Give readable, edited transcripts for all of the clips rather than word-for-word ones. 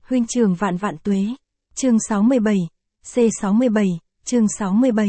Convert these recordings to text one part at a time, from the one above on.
Huynh trưởng vạn vạn tuế. Chương 67. C67, chương 67.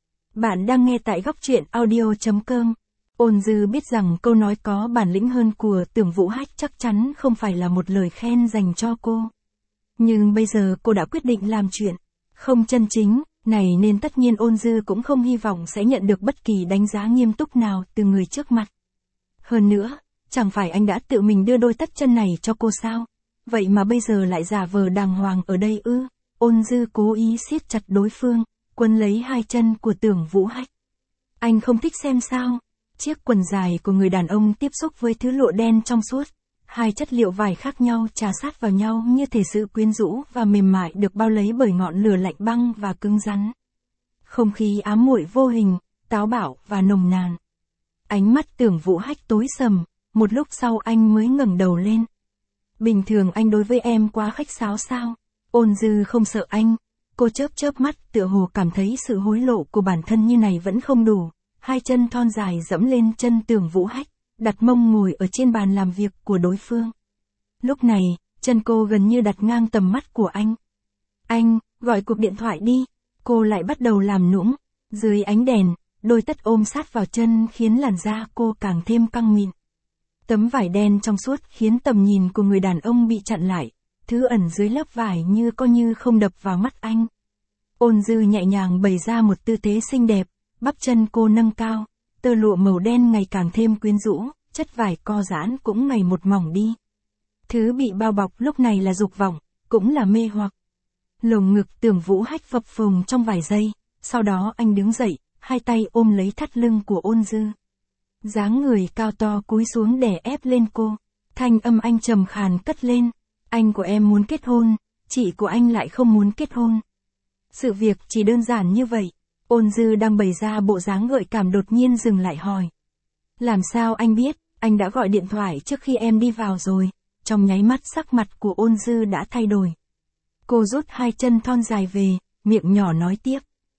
Bạn đang nghe tại góc truyện audio.com. Ôn Dư biết rằng câu nói có bản lĩnh hơn của Tưởng Vũ Hách chắc chắn không phải là một lời khen dành cho cô. Nhưng bây giờ cô đã quyết định làm chuyện không chân chính này nên tất nhiên Ôn Dư cũng không hy vọng sẽ nhận được bất kỳ đánh giá nghiêm túc nào từ người trước mặt. Hơn nữa, chẳng phải anh đã tự mình đưa đôi tất chân này cho cô sao? Vậy mà bây giờ lại giả vờ đàng hoàng ở đây ư? Ôn Dư cố ý siết chặt đối phương, quấn lấy hai chân của Tưởng Vũ Hách. Anh không thích xem sao? Chiếc quần dài của người đàn ông tiếp xúc với thứ lụa đen trong suốt. Hai chất liệu vải khác nhau chà sát vào nhau như thể sự quyến rũ và mềm mại được bao lấy bởi ngọn lửa lạnh băng và cứng rắn. Không khí ám muội vô hình, táo bạo và nồng nàn. Ánh mắt Tưởng Vũ Hách tối sầm, một lúc sau anh mới ngẩng đầu lên. Bình thường anh đối với em quá khách sáo sao? Ôn Dư không sợ anh. Cô chớp chớp mắt tựa hồ cảm thấy sự hối lộ của bản thân như này vẫn không đủ. Hai chân thon dài dẫm lên chân Tưởng Vũ Hách, đặt mông ngồi ở trên bàn làm việc của đối phương. Lúc này, chân cô gần như đặt ngang tầm mắt của anh. Anh, gọi cuộc điện thoại đi. Cô lại bắt đầu làm nũng. Dưới ánh đèn, đôi tất ôm sát vào chân khiến làn da cô càng thêm căng mịn. Tấm vải đen trong suốt khiến tầm nhìn của người đàn ông bị chặn lại. Thứ ẩn dưới lớp vải như không đập vào mắt anh. Ôn Dư nhẹ nhàng bày ra một tư thế xinh đẹp, bắp chân cô nâng cao, tơ lụa màu đen ngày càng thêm quyến rũ, chất vải co giãn cũng ngày một mỏng đi. Thứ bị bao bọc lúc này là dục vọng, cũng là mê hoặc. Lồng ngực Tưởng Vũ Hách phập phồng trong vài giây, sau đó anh đứng dậy, hai tay ôm lấy thắt lưng của Ôn Dư. Dáng người cao to cúi xuống đè ép lên cô, thanh âm anh trầm khàn cất lên. Anh của em muốn kết hôn, chị của anh lại không muốn kết hôn. Sự việc chỉ đơn giản như vậy. Ôn Dư đang bày ra bộ dáng gợi cảm đột nhiên dừng lại hỏi. Làm sao anh biết, anh đã gọi điện thoại trước khi em đi vào rồi. Trong nháy mắt sắc mặt của Ôn Dư đã thay đổi. Cô rút hai chân thon dài về, miệng nhỏ nói tiếp.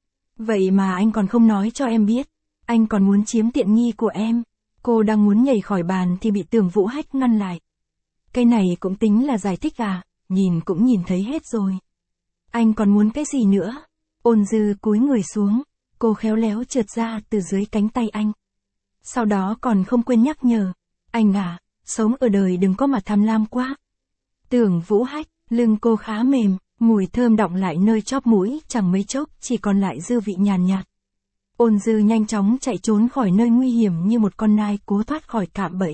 Vậy mà anh còn không nói cho em biết, anh còn muốn chiếm tiện nghi của em. Cô đang muốn nhảy khỏi bàn thì bị Tưởng Vũ Hách ngăn lại. Cái này cũng tính là giải thích à, nhìn cũng nhìn thấy hết rồi. Anh còn muốn cái gì nữa? Ôn Dư cúi người xuống, cô khéo léo trượt ra từ dưới cánh tay anh. Sau đó còn không quên nhắc nhở, anh à, sống ở đời đừng có mà tham lam quá. Tưởng Vũ Hách, lưng cô khá mềm, mùi thơm đọng lại nơi chóp mũi, chẳng mấy chốc chỉ còn lại dư vị nhàn nhạt. Ôn Dư nhanh chóng chạy trốn khỏi nơi nguy hiểm như một con nai cố thoát khỏi cạm bẫy.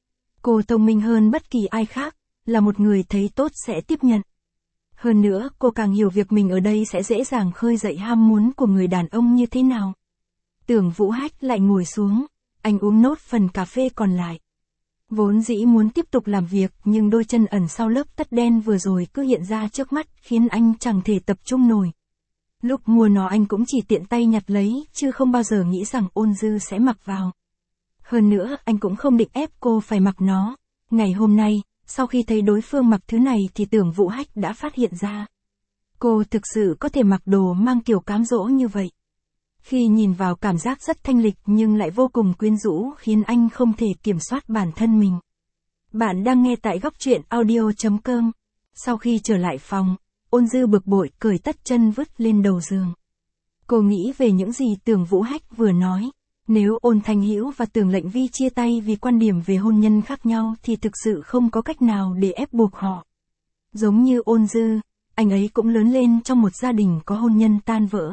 Cô thông minh hơn bất kỳ ai khác, là một người thấy tốt sẽ tiếp nhận. Hơn nữa, cô càng hiểu việc mình ở đây sẽ dễ dàng khơi dậy ham muốn của người đàn ông như thế nào. Tưởng Vũ Hách lại ngồi xuống, anh uống nốt phần cà phê còn lại. Vốn dĩ muốn tiếp tục làm việc nhưng đôi chân ẩn sau lớp tất đen vừa rồi cứ hiện ra trước mắt khiến anh chẳng thể tập trung nổi. Lúc mua nó anh cũng chỉ tiện tay nhặt lấy chứ không bao giờ nghĩ rằng Ôn Dư sẽ mặc vào. Hơn nữa anh cũng không định ép cô phải mặc nó. Ngày hôm nay, sau khi thấy đối phương mặc thứ này thì Tưởng Vũ Hách đã phát hiện ra. Cô thực sự có thể mặc đồ mang kiểu cám dỗ như vậy. Khi nhìn vào cảm giác rất thanh lịch nhưng lại vô cùng quyến rũ khiến anh không thể kiểm soát bản thân mình. Bạn đang nghe tại góc truyện audio.com. Sau khi trở lại phòng, Ôn Dư bực bội cởi tất chân vứt lên đầu giường. Cô nghĩ về những gì Tưởng Vũ Hách vừa nói. Nếu Ôn Thanh Hữu và Tưởng Lệnh Vi chia tay vì quan điểm về hôn nhân khác nhau thì thực sự không có cách nào để ép buộc họ. Giống như Ôn Dư, anh ấy cũng lớn lên trong một gia đình có hôn nhân tan vỡ.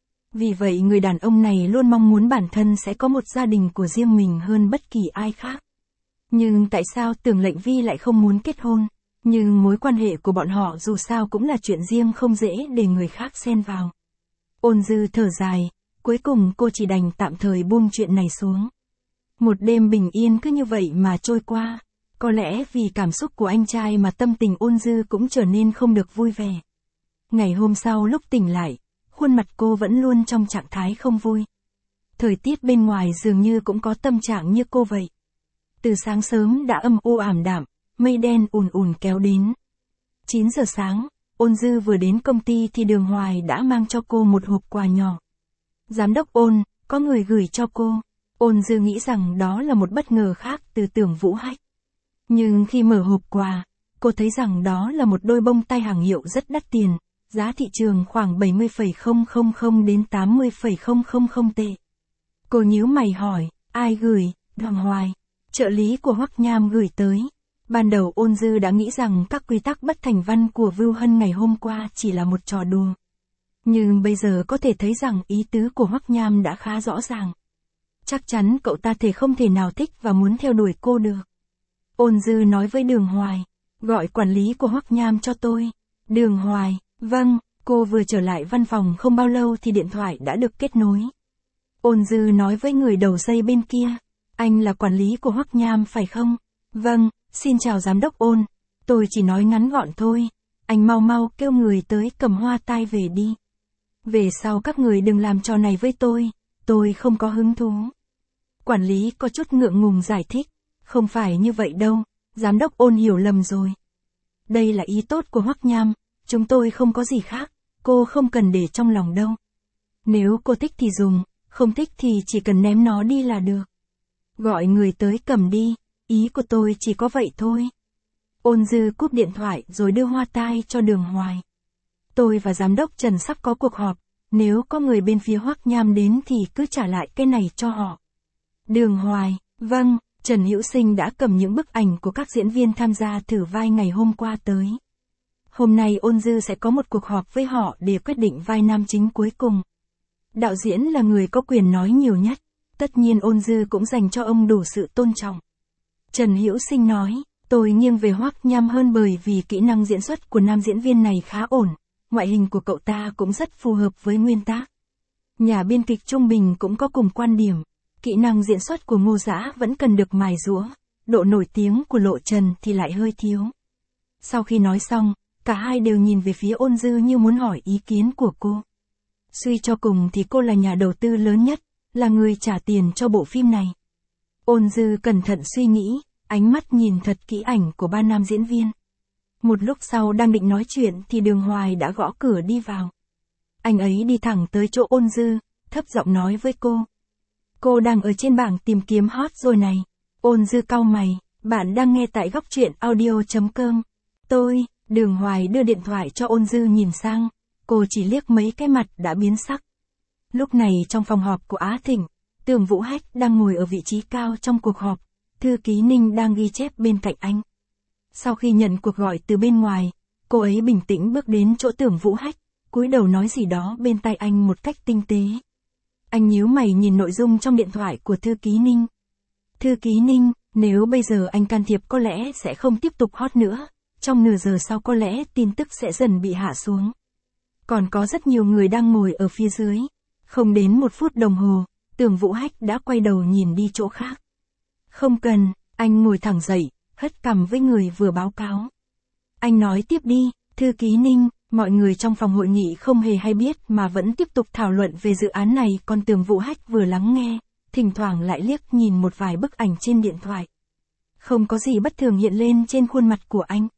Vì vậy người đàn ông này luôn mong muốn bản thân sẽ có một gia đình của riêng mình hơn bất kỳ ai khác. Nhưng tại sao Tưởng Lệnh Vi lại không muốn kết hôn? Nhưng mối quan hệ của bọn họ dù sao cũng là chuyện riêng không dễ để người khác xen vào. Ôn Dư thở dài. Cuối cùng cô chỉ đành tạm thời buông chuyện này xuống. Một đêm bình yên cứ như vậy mà trôi qua. Có lẽ vì cảm xúc của anh trai mà tâm tình Ôn Dư cũng trở nên không được vui vẻ. Ngày hôm sau lúc tỉnh lại, khuôn mặt cô vẫn luôn trong trạng thái không vui. Thời tiết bên ngoài dường như cũng có tâm trạng như cô vậy. Từ sáng sớm đã âm u ảm đạm, mây đen ùn ùn kéo đến. 9 giờ sáng, Ôn Dư vừa đến công ty thì Đường Hoài đã mang cho cô một hộp quà nhỏ. Giám đốc Ôn, có người gửi cho cô. Ôn Dư nghĩ rằng đó là một bất ngờ khác từ Tưởng Vũ Hách. Nhưng khi mở hộp quà, cô thấy rằng đó là một đôi bông tai hàng hiệu rất đắt tiền, giá thị trường khoảng 70,000 đến 80,000 tệ. Cô nhíu mày hỏi, ai gửi, Hoàng Hoài, trợ lý của Hoắc Nham gửi tới. Ban đầu Ôn Dư đã nghĩ rằng các quy tắc bất thành văn của Vưu Hân ngày hôm qua chỉ là một trò đùa. Nhưng bây giờ có thể thấy rằng ý tứ của Hoắc Nham đã khá rõ ràng. Chắc chắn cậu ta không thể nào thích và muốn theo đuổi cô được. Ôn Dư nói với Đường Hoài, gọi quản lý của Hoắc Nham cho tôi. Đường Hoài, vâng, cô vừa trở lại văn phòng không bao lâu thì điện thoại đã được kết nối. Ôn Dư nói với người đầu dây bên kia, anh là quản lý của Hoắc Nham phải không? Vâng, xin chào giám đốc Ôn, tôi chỉ nói ngắn gọn thôi, anh mau mau kêu người tới cầm hoa tai về đi. Về sau các người đừng làm trò này với tôi không có hứng thú. Quản lý có chút ngượng ngùng giải thích, không phải như vậy đâu, giám đốc Ôn hiểu lầm rồi. Đây là ý tốt của Hoắc Nham, chúng tôi không có gì khác, cô không cần để trong lòng đâu. Nếu cô thích thì dùng, không thích thì chỉ cần ném nó đi là được. Gọi người tới cầm đi, ý của tôi chỉ có vậy thôi. Ôn Dư cúp điện thoại rồi đưa hoa tai cho Đường Hoài. Tôi và giám đốc Trần sắp có cuộc họp, nếu có người bên phía Hoắc Nham đến thì cứ trả lại cái này cho họ. Đường Hoài, vâng, Trần Hữu Sinh đã cầm những bức ảnh của các diễn viên tham gia thử vai ngày hôm qua tới. Hôm nay Ôn Dư sẽ có một cuộc họp với họ để quyết định vai nam chính cuối cùng. Đạo diễn là người có quyền nói nhiều nhất, tất nhiên Ôn Dư cũng dành cho ông đủ sự tôn trọng. Trần Hữu Sinh nói, tôi nghiêng về Hoắc Nham hơn bởi vì kỹ năng diễn xuất của nam diễn viên này khá ổn, ngoại hình của cậu ta cũng rất phù hợp với nguyên tác. Nhà biên kịch Trung Bình cũng có cùng quan điểm, kỹ năng diễn xuất của Ngô Dã vẫn cần được mài giũa, độ nổi tiếng của Lộ Trần thì lại hơi thiếu. Sau khi nói xong, cả hai đều nhìn về phía Ôn Dư như muốn hỏi ý kiến của cô. Suy cho cùng thì cô là nhà đầu tư lớn nhất, là người trả tiền cho bộ phim này. Ôn Dư cẩn thận suy nghĩ, ánh mắt nhìn thật kỹ ảnh của ba nam diễn viên. Một lúc sau đang định nói chuyện thì Đường Hoài đã gõ cửa đi vào. Anh ấy đi thẳng tới chỗ Ôn Dư, thấp giọng nói với cô. Cô đang ở trên bảng tìm kiếm hot rồi này. Ôn Dư cau mày, bạn đang nghe tại góc truyện audio.com. Đường Hoài đưa điện thoại cho Ôn Dư nhìn sang, cô chỉ liếc mấy cái mặt đã biến sắc. Lúc này trong phòng họp của Á Thịnh, Tưởng Vũ Hách đang ngồi ở vị trí cao trong cuộc họp, thư ký Ninh đang ghi chép bên cạnh anh. Sau khi nhận cuộc gọi từ bên ngoài, cô ấy bình tĩnh bước đến chỗ Tưởng Vũ Hách, cúi đầu nói gì đó bên tai anh một cách tinh tế. Anh nhíu mày nhìn nội dung trong điện thoại của thư ký Ninh. Thư ký Ninh, nếu bây giờ anh can thiệp có lẽ sẽ không tiếp tục hot nữa, trong nửa giờ sau có lẽ tin tức sẽ dần bị hạ xuống. Còn có rất nhiều người đang ngồi ở phía dưới. Không đến 1 phút đồng hồ, Tưởng Vũ Hách đã quay đầu nhìn đi chỗ khác. Không cần, anh ngồi thẳng dậy, hất cằm với người vừa báo cáo. Anh nói tiếp đi, thư ký Ninh, mọi người trong phòng hội nghị không hề hay biết mà vẫn tiếp tục thảo luận về dự án này, còn Tưởng Vũ Hách vừa lắng nghe, thỉnh thoảng lại liếc nhìn một vài bức ảnh trên điện thoại. Không có gì bất thường hiện lên trên khuôn mặt của anh.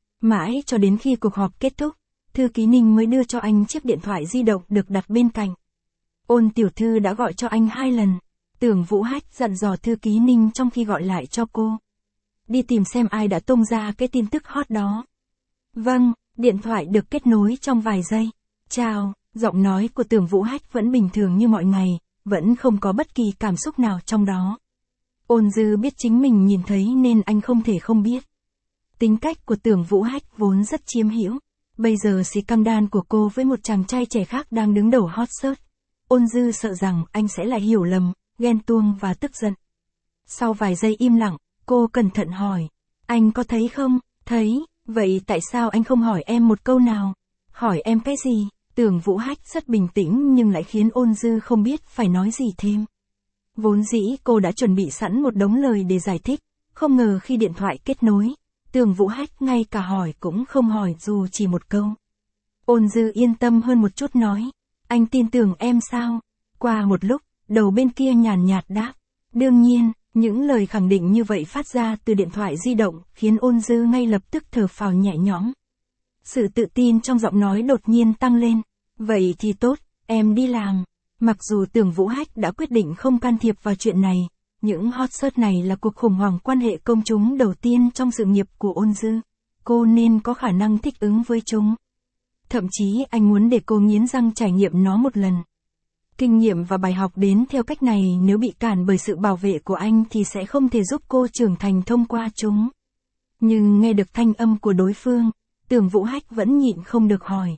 Mãi cho đến khi cuộc họp kết thúc, thư ký Ninh mới đưa cho anh chiếc điện thoại di động được đặt bên cạnh. Ôn tiểu thư đã gọi cho anh 2 lần. Tưởng Vũ Hách dặn dò thư ký Ninh trong khi gọi lại cho cô. Đi tìm xem ai đã tung ra cái tin tức hot đó. Vâng, điện thoại được kết nối trong vài giây. Chào, giọng nói của Tưởng Vũ Hách vẫn bình thường như mọi ngày, vẫn không có bất kỳ cảm xúc nào trong đó. Ôn Dư biết chính mình nhìn thấy nên anh không thể không biết. Tính cách của Tưởng Vũ Hách vốn rất chiếm hữu. Bây giờ scandal của cô với một chàng trai trẻ khác đang đứng đầu hot search. Ôn Dư sợ rằng anh sẽ lại hiểu lầm, ghen tuông và tức giận. Sau vài giây im lặng, cô cẩn thận hỏi. Anh có thấy không? Thấy, vậy tại sao anh không hỏi em một câu nào? Hỏi em cái gì? Tưởng Vũ Hách rất bình tĩnh nhưng lại khiến Ôn Dư không biết phải nói gì thêm. Vốn dĩ cô đã chuẩn bị sẵn một đống lời để giải thích, không ngờ khi điện thoại kết nối, Tưởng Vũ Hách ngay cả hỏi cũng không hỏi dù chỉ một câu. Ôn Dư yên tâm hơn một chút nói. Anh tin tưởng em sao? Qua một lúc, đầu bên kia nhàn nhạt đáp. Đương nhiên, những lời khẳng định như vậy phát ra từ điện thoại di động khiến Ôn Dư ngay lập tức thở phào nhẹ nhõm. Sự tự tin trong giọng nói đột nhiên tăng lên. Vậy thì tốt, em đi làm. Mặc dù Tưởng Vũ Hách đã quyết định không can thiệp vào chuyện này, những hot search này là cuộc khủng hoảng quan hệ công chúng đầu tiên trong sự nghiệp của Ôn Dư. cô nên có khả năng thích ứng với chúng. Thậm chí anh muốn để cô nghiến răng trải nghiệm nó một lần. Kinh nghiệm và bài học đến theo cách này nếu bị cản bởi sự bảo vệ của anh thì sẽ không thể giúp cô trưởng thành thông qua chúng. Nhưng nghe được thanh âm của đối phương, Tưởng Vũ Hách vẫn nhịn không được hỏi.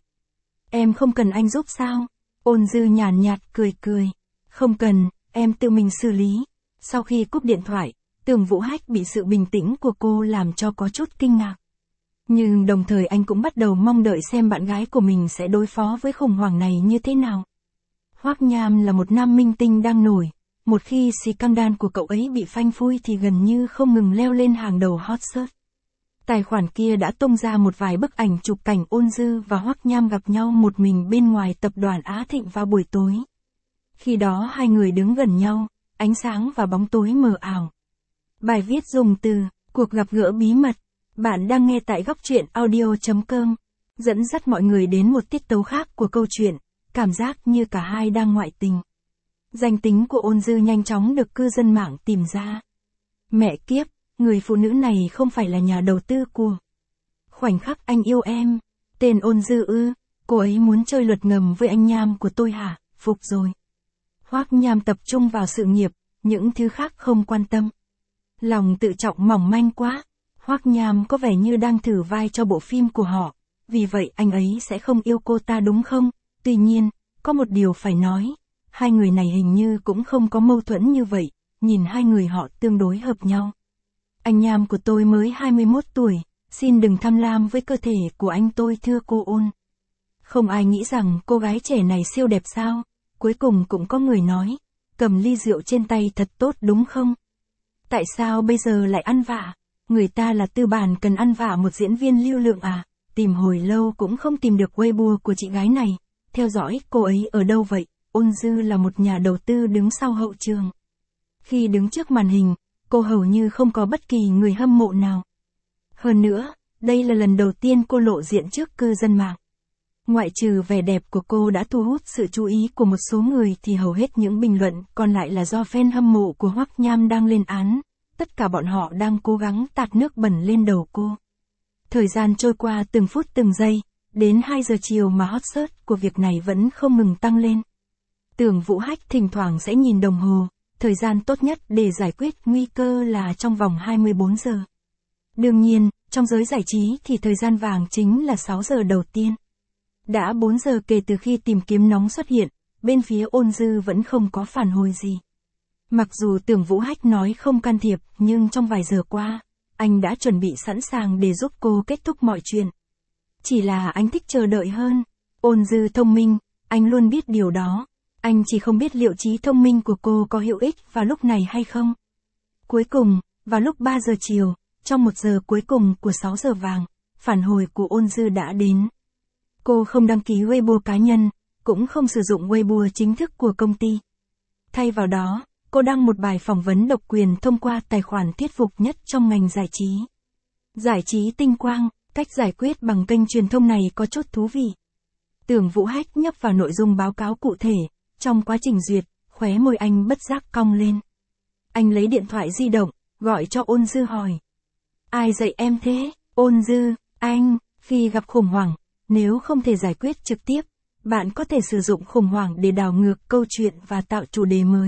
Em không cần anh giúp sao? Ôn Dư nhàn nhạt cười cười. Không cần, em tự mình xử lý. Sau khi cúp điện thoại, Tưởng Vũ Hách bị sự bình tĩnh của cô làm cho có chút kinh ngạc. Nhưng đồng thời anh cũng bắt đầu mong đợi xem bạn gái của mình sẽ đối phó với khủng hoảng này như thế nào. Hoắc Nham là một nam minh tinh đang nổi, một khi scandal của cậu ấy bị phanh phui thì gần như không ngừng leo lên hàng đầu hot search. Tài khoản kia đã tung ra một vài bức ảnh chụp cảnh Ôn Dư và Hoắc Nham gặp nhau một mình bên ngoài tập đoàn Á Thịnh vào buổi tối. Khi đó hai người đứng gần nhau, ánh sáng và bóng tối mờ ảo. Bài viết dùng từ, cuộc gặp gỡ bí mật. Bạn đang nghe tại góc truyện audio.com, dẫn dắt mọi người đến một tiết tấu khác của câu chuyện, cảm giác như cả hai đang ngoại tình. Danh tính của Ôn Dư nhanh chóng được cư dân mạng tìm ra. Mẹ kiếp, người phụ nữ này không phải là nhà đầu tư của Khoảnh khắc anh yêu em, tên Ôn Dư ư, cô ấy muốn chơi luật ngầm với anh Nham của tôi hả, phục rồi. Hoắc Nham tập trung vào sự nghiệp, những thứ khác không quan tâm. Lòng tự trọng mỏng manh quá. Hoắc Nham có vẻ như đang thử vai cho bộ phim của họ, vì vậy anh ấy sẽ không yêu cô ta đúng không? Tuy nhiên, có một điều phải nói, hai người này hình như cũng không có mâu thuẫn như vậy, nhìn hai người họ tương đối hợp nhau. Anh Nham của tôi mới 21 tuổi, xin đừng tham lam với cơ thể của anh tôi thưa cô Ôn. Không ai nghĩ rằng cô gái trẻ này siêu đẹp sao? Cuối cùng cũng có người nói, cầm ly rượu trên tay thật tốt đúng không? Tại sao bây giờ lại ăn vạ? Người ta là tư bản cần ăn vạ một diễn viên lưu lượng à? Tìm hồi lâu cũng không tìm được Weibo của chị gái này. Theo dõi cô ấy ở đâu vậy? Ôn Dư là một nhà đầu tư đứng sau hậu trường. Khi đứng trước màn hình, cô hầu như không có bất kỳ người hâm mộ nào. Hơn nữa, đây là lần đầu tiên cô lộ diện trước cư dân mạng. Ngoại trừ vẻ đẹp của cô đã thu hút sự chú ý của một số người thì hầu hết những bình luận còn lại là do fan hâm mộ của Hoắc Nham đang lên án. Tất cả bọn họ đang cố gắng tạt nước bẩn lên đầu cô. Thời gian trôi qua từng phút từng giây, đến 2 giờ chiều mà hot search của việc này vẫn không ngừng tăng lên. Tưởng Vũ Hách thỉnh thoảng sẽ nhìn đồng hồ, thời gian tốt nhất để giải quyết nguy cơ là trong vòng 24 giờ. Đương nhiên, trong giới giải trí thì thời gian vàng chính là 6 giờ đầu tiên. Đã 4 giờ kể từ khi tìm kiếm nóng xuất hiện, bên phía Ôn Dư vẫn không có phản hồi gì. Mặc dù Tưởng Vũ Hách nói không can thiệp, nhưng trong vài giờ qua, anh đã chuẩn bị sẵn sàng để giúp cô kết thúc mọi chuyện. Chỉ là anh thích chờ đợi hơn. Ôn Dư thông minh, anh luôn biết điều đó. Anh chỉ không biết liệu trí thông minh của cô có hữu ích vào lúc này hay không. Cuối cùng, vào lúc 3 giờ chiều, trong 1 giờ cuối cùng của 6 giờ vàng, phản hồi của Ôn Dư đã đến. Cô không đăng ký Weibo cá nhân, cũng không sử dụng Weibo chính thức của công ty. Thay vào đó, cô đăng một bài phỏng vấn độc quyền thông qua tài khoản thuyết phục nhất trong ngành giải trí. Giải trí tinh quang, cách giải quyết bằng kênh truyền thông này có chút thú vị. Tưởng Vũ Hách nhấp vào nội dung báo cáo cụ thể, trong quá trình duyệt, khóe môi anh bất giác cong lên. Anh lấy điện thoại di động, gọi cho Ôn Dư hỏi. Ai dạy em thế? Ôn Dư, anh, khi gặp khủng hoảng, nếu không thể giải quyết trực tiếp, bạn có thể sử dụng khủng hoảng để đảo ngược câu chuyện và tạo chủ đề mới.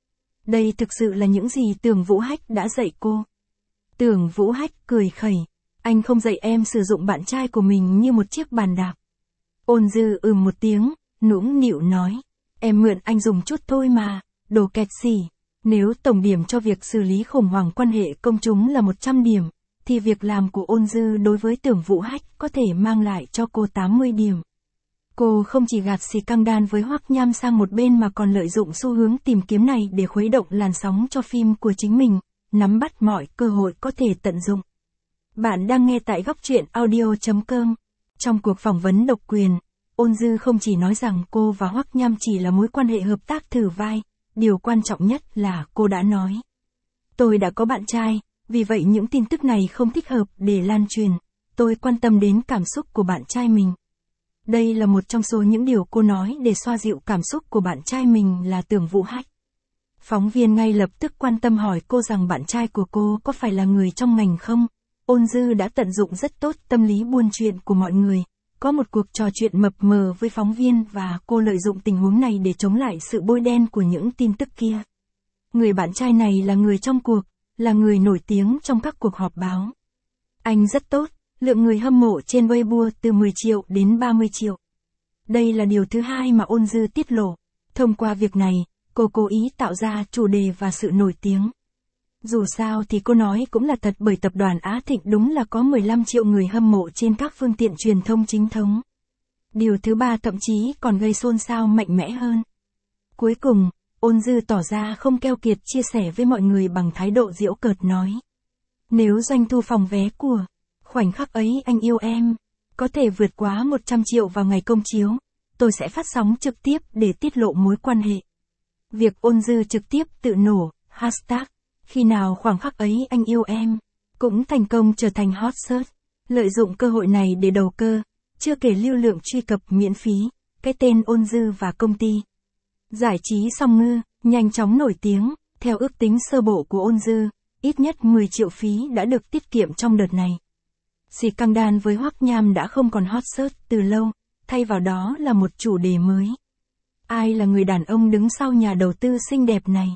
Đây thực sự là những gì Tưởng Vũ Hách đã dạy cô. Tưởng Vũ Hách cười khẩy. Anh không dạy em sử dụng bạn trai của mình như một chiếc bàn đạp. Ôn Dư một tiếng, nũng nịu nói. Em mượn anh dùng chút thôi mà, đồ kẹt xỉ. Nếu tổng điểm cho việc xử lý khủng hoảng quan hệ công chúng là 100 điểm, thì việc làm của Ôn Dư đối với Tưởng Vũ Hách có thể mang lại cho cô 80 điểm. Cô không chỉ gạt scandal với Hoắc Nham sang một bên mà còn lợi dụng xu hướng tìm kiếm này để khuấy động làn sóng cho phim của chính mình, nắm bắt mọi cơ hội có thể tận dụng. Bạn đang nghe tại góc truyện audio.com. Trong cuộc phỏng vấn độc quyền, Ôn Dư không chỉ nói rằng cô và Hoắc Nham chỉ là mối quan hệ hợp tác thử vai, điều quan trọng nhất là cô đã nói. Tôi đã có bạn trai, vì vậy những tin tức này không thích hợp để lan truyền, tôi quan tâm đến cảm xúc của bạn trai mình. Đây là một trong số những điều cô nói để xoa dịu cảm xúc của bạn trai mình là Tưởng Vũ Hách. Phóng viên ngay lập tức quan tâm hỏi cô rằng bạn trai của cô có phải là người trong ngành không? Ôn Dư đã tận dụng rất tốt tâm lý buôn chuyện của mọi người, có một cuộc trò chuyện mập mờ với phóng viên và cô lợi dụng tình huống này để chống lại sự bôi đen của những tin tức kia. Người bạn trai này là người trong cuộc, là người nổi tiếng trong các cuộc họp báo. Anh rất tốt, lượng người hâm mộ trên Weibo từ 10 triệu đến 30 triệu. Đây là điều thứ hai mà Ôn Dư tiết lộ. Thông qua việc này, cô cố ý tạo ra chủ đề và sự nổi tiếng. Dù sao thì cô nói cũng là thật, bởi tập đoàn Á Thịnh đúng là có 15 triệu người hâm mộ trên các phương tiện truyền thông chính thống. Điều thứ ba thậm chí còn gây xôn xao mạnh mẽ hơn. Cuối cùng, Ôn Dư tỏ ra không keo kiệt chia sẻ với mọi người bằng thái độ giễu cợt nói. Nếu doanh thu phòng vé của Khoảnh khắc ấy anh yêu em có thể vượt quá 100 triệu vào ngày công chiếu, tôi sẽ phát sóng trực tiếp để tiết lộ mối quan hệ. Việc Ôn Dư trực tiếp tự nổ hashtag khi nào khoảnh khắc ấy anh yêu em cũng thành công trở thành hot search, lợi dụng cơ hội này để đầu cơ, chưa kể lưu lượng truy cập miễn phí, cái tên Ôn Dư và công ty giải trí Song Ngư nhanh chóng nổi tiếng. Theo ước tính sơ bộ của Ôn Dư, ít nhất 10 triệu phí đã được tiết kiệm trong đợt này. Scandal với Hoắc Nham đã không còn hot search từ lâu, thay vào đó là một chủ đề mới. Ai là người đàn ông đứng sau nhà đầu tư xinh đẹp này?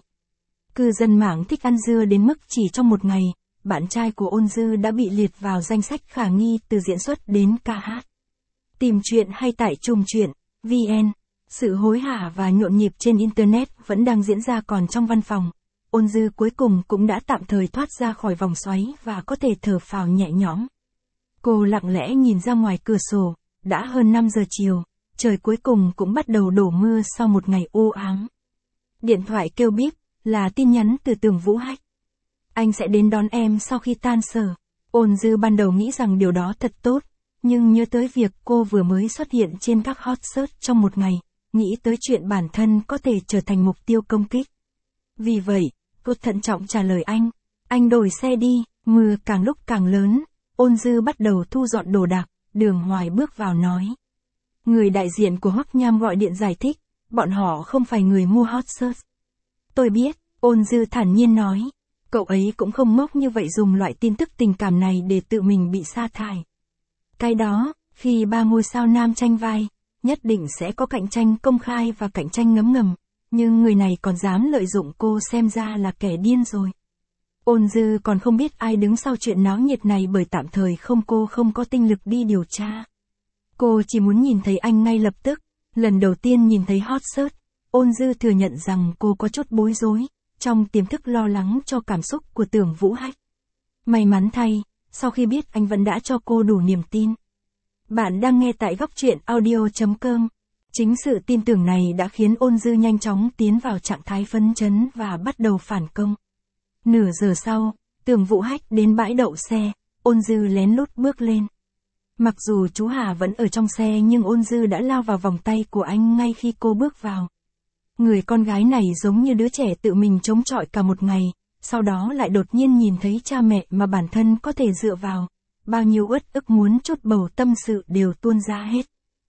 Cư dân mạng thích ăn dưa đến mức chỉ trong một ngày, bạn trai của Ôn Dư đã bị liệt vào danh sách khả nghi từ diễn xuất đến ca hát. Tìm chuyện hay tại Chùm Chuyện VN, sự hối hả và nhộn nhịp trên Internet vẫn đang diễn ra. Còn trong văn phòng, Ôn Dư cuối cùng cũng đã tạm thời thoát ra khỏi vòng xoáy và có thể thở phào nhẹ nhõm. Cô lặng lẽ nhìn ra ngoài cửa sổ, đã hơn 5 giờ chiều, trời cuối cùng cũng bắt đầu đổ mưa sau một ngày u ám. Điện thoại kêu bíp, là tin nhắn từ Tưởng Vũ Hách. Anh sẽ đến đón em sau khi tan sở. Ôn Dư ban đầu nghĩ rằng điều đó thật tốt, nhưng nhớ tới việc cô vừa mới xuất hiện trên các hot search trong một ngày, nghĩ tới chuyện bản thân có thể trở thành mục tiêu công kích. Vì vậy, cô thận trọng trả lời anh đổi xe đi. Mưa càng lúc càng lớn, Ôn Dư bắt đầu thu dọn đồ đạc, Đường Hoài bước vào nói. Người đại diện của Hoắc Nham gọi điện giải thích, bọn họ không phải người mua hot search. Tôi biết, Ôn Dư thản nhiên nói, cậu ấy cũng không ngốc như vậy dùng loại tin tức tình cảm này để tự mình bị sa thải. Cái đó, khi 3 ngôi sao nam tranh vai, nhất định sẽ có cạnh tranh công khai và cạnh tranh ngấm ngầm, nhưng người này còn dám lợi dụng cô xem ra là kẻ điên rồi. Ôn Dư còn không biết ai đứng sau chuyện náo nhiệt này bởi tạm thời cô không có tinh lực đi điều tra. Cô chỉ muốn nhìn thấy anh ngay lập tức. Lần đầu tiên nhìn thấy hot search, Ôn Dư thừa nhận rằng cô có chút bối rối, trong tiềm thức lo lắng cho cảm xúc của Tưởng Vũ Hách. May mắn thay, sau khi biết anh vẫn đã cho cô đủ niềm tin. Bạn đang nghe tại Góc Truyện Audio.com. Chính sự tin tưởng này đã khiến Ôn Dư nhanh chóng tiến vào trạng thái phấn chấn và bắt đầu phản công. Nửa giờ sau, Tưởng Vũ Hách đến bãi đậu xe, Ôn Dư lén lút bước lên. Mặc dù chú Hà vẫn ở trong xe nhưng Ôn Dư đã lao vào vòng tay của anh ngay khi cô bước vào. Người con gái này giống như đứa trẻ tự mình chống chọi cả một ngày, sau đó lại đột nhiên nhìn thấy cha mẹ mà bản thân có thể dựa vào. Bao nhiêu uất ức muốn trút bầu tâm sự đều tuôn ra hết.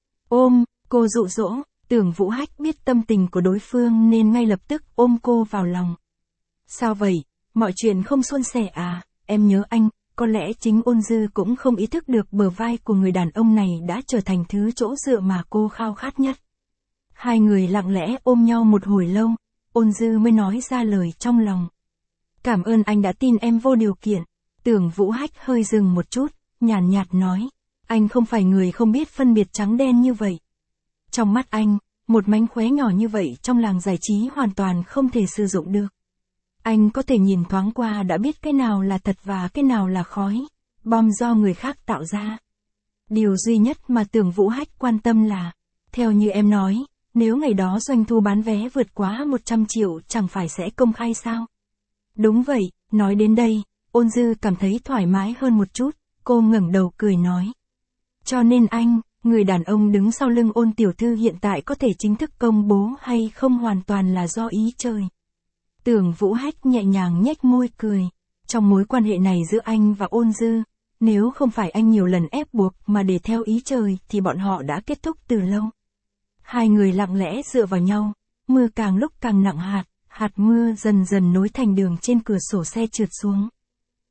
Ôm, cô dụ dỗ, Tưởng Vũ Hách biết tâm tình của đối phương nên ngay lập tức ôm cô vào lòng. Sao vậy, mọi chuyện không suôn sẻ à, em nhớ anh. Có lẽ chính Ôn Dư cũng không ý thức được bờ vai của người đàn ông này đã trở thành thứ chỗ dựa mà cô khao khát nhất. Hai người lặng lẽ ôm nhau một hồi lâu, Ôn Dư mới nói ra lời trong lòng. Cảm ơn anh đã tin em vô điều kiện. Tưởng Vũ Hách hơi dừng một chút, nhàn nhạt nói. Anh không phải người không biết phân biệt trắng đen như vậy. Trong mắt anh, một mánh khóe nhỏ như vậy trong làng giải trí hoàn toàn không thể sử dụng được. Anh có thể nhìn thoáng qua đã biết cái nào là thật và cái nào là khói, bom do người khác tạo ra. Điều duy nhất mà Tưởng Vũ Hách quan tâm là, theo như em nói, nếu ngày đó doanh thu bán vé vượt quá 100 triệu chẳng phải sẽ công khai sao? Đúng vậy, nói đến đây, Ôn Dư cảm thấy thoải mái hơn một chút, cô ngẩng đầu cười nói. Cho nên anh, người đàn ông đứng sau lưng Ôn tiểu thư hiện tại có thể chính thức công bố hay không hoàn toàn là do ý trời. Tưởng Vũ Hách nhẹ nhàng nhếch môi cười. Trong mối quan hệ này giữa anh và Ôn Dư, nếu không phải anh nhiều lần ép buộc mà để theo ý trời thì bọn họ đã kết thúc từ lâu. Hai người lặng lẽ dựa vào nhau, mưa càng lúc càng nặng hạt mưa dần dần nối thành đường trên cửa sổ xe trượt xuống.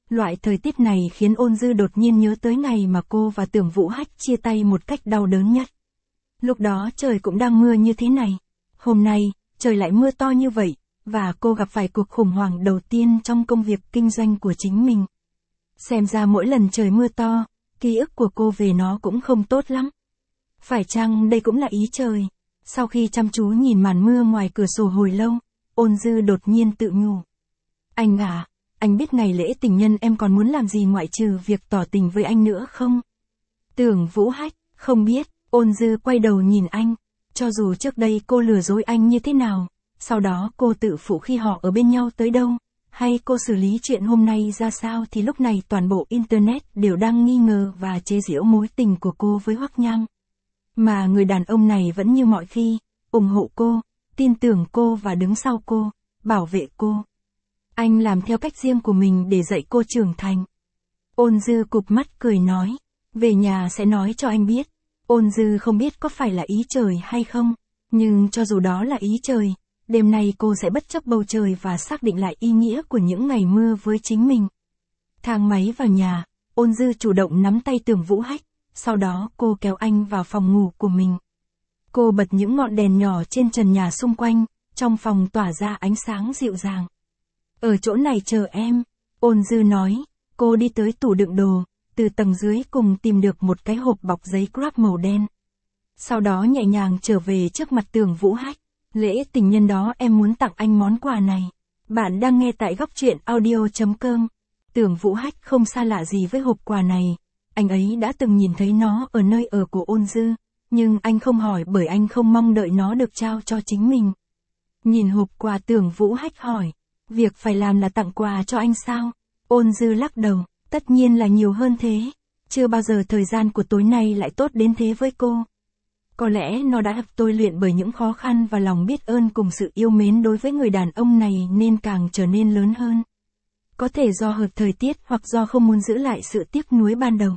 Loại thời tiết này khiến Ôn Dư đột nhiên nhớ tới ngày mà cô và Tưởng Vũ Hách chia tay một cách đau đớn nhất. Lúc đó trời cũng đang mưa như thế này. Hôm nay, trời lại mưa to như vậy, và cô gặp phải cuộc khủng hoảng đầu tiên trong công việc kinh doanh của chính mình. Xem ra mỗi lần trời mưa to, ký ức của cô về nó cũng không tốt lắm. Phải chăng đây cũng là ý trời? Sau khi chăm chú nhìn màn mưa ngoài cửa sổ hồi lâu, Ôn Dư đột nhiên tự nhủ. Anh à, anh biết ngày lễ tình nhân em còn muốn làm gì ngoại trừ việc tỏ tình với anh nữa không? Tưởng Vũ Hách, không biết. Ôn Dư quay đầu nhìn anh. Cho dù trước đây cô lừa dối anh như thế nào, sau đó cô tự phụ khi họ ở bên nhau tới đâu, hay cô xử lý chuyện hôm nay ra sao thì lúc này toàn bộ Internet đều đang nghi ngờ và chế giễu mối tình của cô với Hoắc Nham. Mà người đàn ông này vẫn như mọi khi, ủng hộ cô, tin tưởng cô và đứng sau cô, bảo vệ cô. Anh làm theo cách riêng của mình để dạy cô trưởng thành. Ôn Dư cụp mắt cười nói, về nhà sẽ nói cho anh biết. Ôn Dư không biết có phải là ý trời hay không, nhưng cho dù đó là ý trời, đêm nay cô sẽ bất chấp bầu trời và xác định lại ý nghĩa của những ngày mưa với chính mình. Thang máy vào nhà, Ôn Dư chủ động nắm tay Tưởng Vũ Hách, sau đó cô kéo anh vào phòng ngủ của mình. Cô bật những ngọn đèn nhỏ trên trần nhà xung quanh, trong phòng tỏa ra ánh sáng dịu dàng. Ở chỗ này chờ em, Ôn Dư nói, cô đi tới tủ đựng đồ, từ tầng dưới cùng tìm được một cái hộp bọc giấy crop màu đen. Sau đó nhẹ nhàng trở về trước mặt Tưởng Vũ Hách. Lễ tình nhân đó em muốn tặng anh món quà này. Bạn đang nghe tại góc truyện audio.com. Tưởng Vũ Hách không xa lạ gì với hộp quà này. Anh ấy đã từng nhìn thấy nó ở nơi ở của Ôn Dư, nhưng anh không hỏi bởi anh không mong đợi nó được trao cho chính mình. Nhìn hộp quà Tưởng Vũ Hách hỏi, việc phải làm là tặng quà cho anh sao? Ôn Dư lắc đầu, tất nhiên là nhiều hơn thế. Chưa bao giờ thời gian của tối nay lại tốt đến thế với cô. Có lẽ nó đã được tôi luyện bởi những khó khăn và lòng biết ơn cùng sự yêu mến đối với người đàn ông này nên càng trở nên lớn hơn. Có thể do hợp thời tiết hoặc do không muốn giữ lại sự tiếc nuối ban đầu.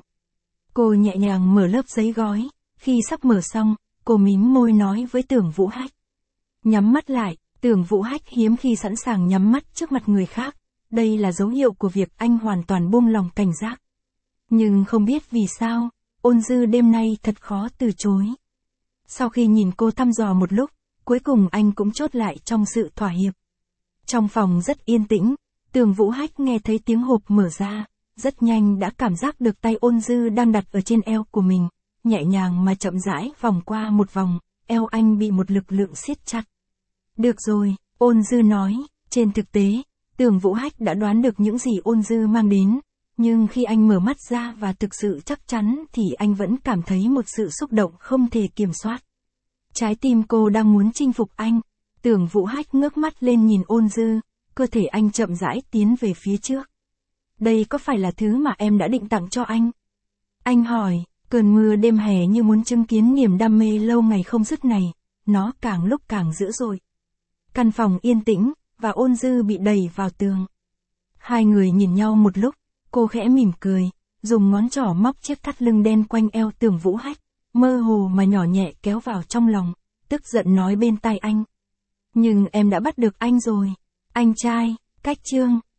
Cô nhẹ nhàng mở lớp giấy gói, khi sắp mở xong, cô mím môi nói với Tưởng Vũ Hách. Nhắm mắt lại, Tưởng Vũ Hách hiếm khi sẵn sàng nhắm mắt trước mặt người khác, đây là dấu hiệu của việc anh hoàn toàn buông lòng cảnh giác. Nhưng không biết vì sao, Ôn Dư đêm nay thật khó từ chối. Sau khi nhìn cô thăm dò một lúc, cuối cùng anh cũng chốt lại trong sự thỏa hiệp. Trong phòng rất yên tĩnh, Tưởng Vũ Hách nghe thấy tiếng hộp mở ra, rất nhanh đã cảm giác được tay Ôn Dư đang đặt ở trên eo của mình, nhẹ nhàng mà chậm rãi vòng qua một vòng, eo anh bị một lực lượng siết chặt. Được rồi, Ôn Dư nói, trên thực tế, Tưởng Vũ Hách đã đoán được những gì Ôn Dư mang đến, nhưng khi anh mở mắt ra và thực sự chắc chắn thì anh vẫn cảm thấy một sự xúc động không thể kiểm soát. Trái tim cô đang muốn chinh phục anh. Tưởng Vũ Hách ngước mắt lên nhìn Ôn Dư, cơ thể anh chậm rãi tiến về phía trước. Đây có phải là thứ mà em đã định tặng cho anh? Anh hỏi, cơn mưa đêm hè như muốn chứng kiến niềm đam mê lâu ngày không dứt này, nó càng lúc càng dữ dội. Căn phòng yên tĩnh, và Ôn Dư bị đẩy vào tường. Hai người nhìn nhau một lúc, cô khẽ mỉm cười, dùng ngón trỏ móc chiếc thắt lưng đen quanh eo Tưởng Vũ Hách, mơ hồ mà nhỏ nhẹ kéo vào trong lòng, tức giận nói bên tai anh. Nhưng em đã bắt được anh rồi. Anh trai, cách chương.